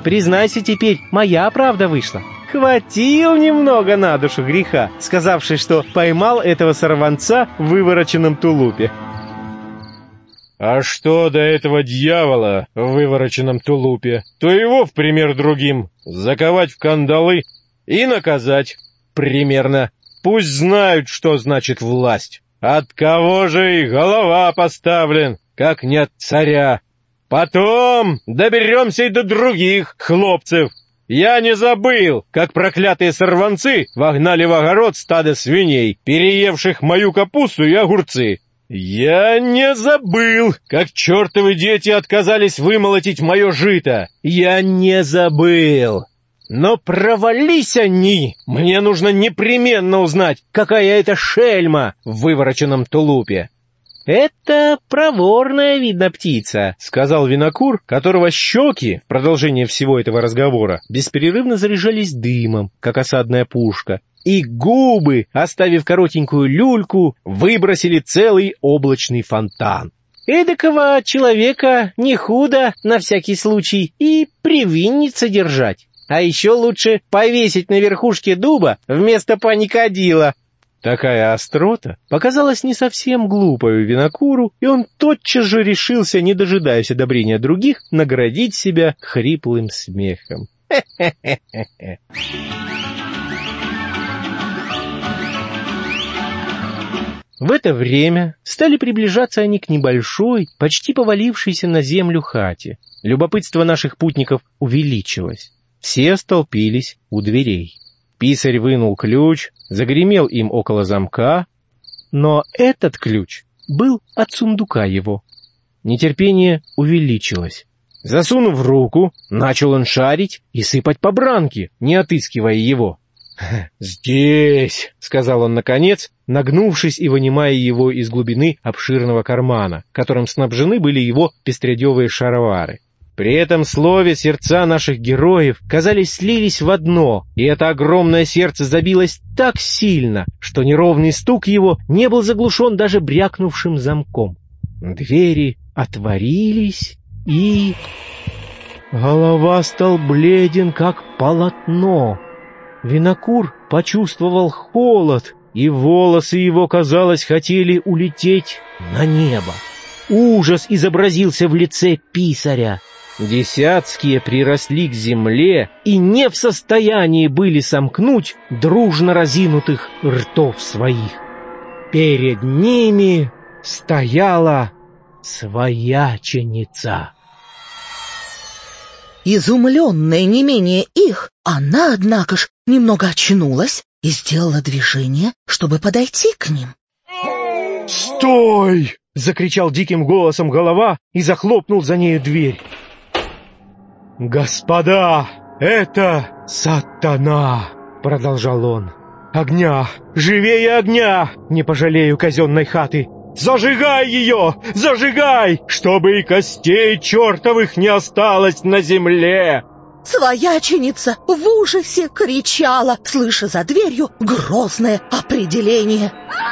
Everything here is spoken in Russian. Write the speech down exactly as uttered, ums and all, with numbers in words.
Признайся теперь, моя правда вышла. Хватил немного на душу греха, сказавший, что поймал этого сорванца в вывороченном тулупе. А что до этого дьявола в вывороченном тулупе, то его, в пример другим, заковать в кандалы и наказать примерно. Пусть знают, что значит власть. От кого же и голова поставлен, как не от царя. Потом доберемся и до других хлопцев. Я не забыл, как проклятые сорванцы вогнали в огород стадо свиней, переевших мою капусту и огурцы. Я не забыл, как чертовы дети отказались вымолотить мое жито. Я не забыл. Но провались они! Мне нужно непременно узнать, какая это шельма в вывороченном тулупе. — Это проворная, видно, птица, — сказал винокур, которого щеки, в продолжение всего этого разговора, беспрерывно заряжались дымом, как осадная пушка, и губы, оставив коротенькую люльку, выбросили целый облачный фонтан. Эдакого человека не худо, на всякий случай, и привинница держать. А еще лучше повесить на верхушке дуба вместо паникадила. Такая острота показалась не совсем глупою винокуру, и он тотчас же решился, не дожидаясь одобрения других, наградить себя хриплым смехом. Хе-хе-хе-хе. В это время стали приближаться они к небольшой, почти повалившейся на землю хате. Любопытство наших путников увеличилось. Все столпились у дверей. Писарь вынул ключ, загремел им около замка, но этот ключ был от сундука его. Нетерпение увеличилось. Засунув руку, начал он шарить и сыпать побранки, не отыскивая его. «Здесь», — сказал он наконец, нагнувшись и вынимая его из глубины обширного кармана, которым снабжены были его пестрядевые шаровары. При этом слове сердца наших героев, казались, слились в одно, и это огромное сердце забилось так сильно, что неровный стук его не был заглушен даже брякнувшим замком. Двери отворились, и... Голова стал бледен, как полотно. Винокур почувствовал холод, и волосы его, казалось, хотели улететь на небо. Ужас изобразился в лице писаря. Десятские приросли к земле и не в состоянии были сомкнуть дружно разинутых ртов своих. Перед ними стояла свояченица. Изумленная не менее их, она, однако ж, немного очнулась и сделала движение, чтобы подойти к ним. «Стой!» — закричал диким голосом голова и захлопнул за нею дверь. «Господа, это сатана!» — продолжал он. «Огня! Живее огня! Не пожалею казенной хаты! Зажигай ее! Зажигай! Чтобы и костей чертовых не осталось на земле!» Свояченица в ужасе кричала, слыша за дверью грозное определение.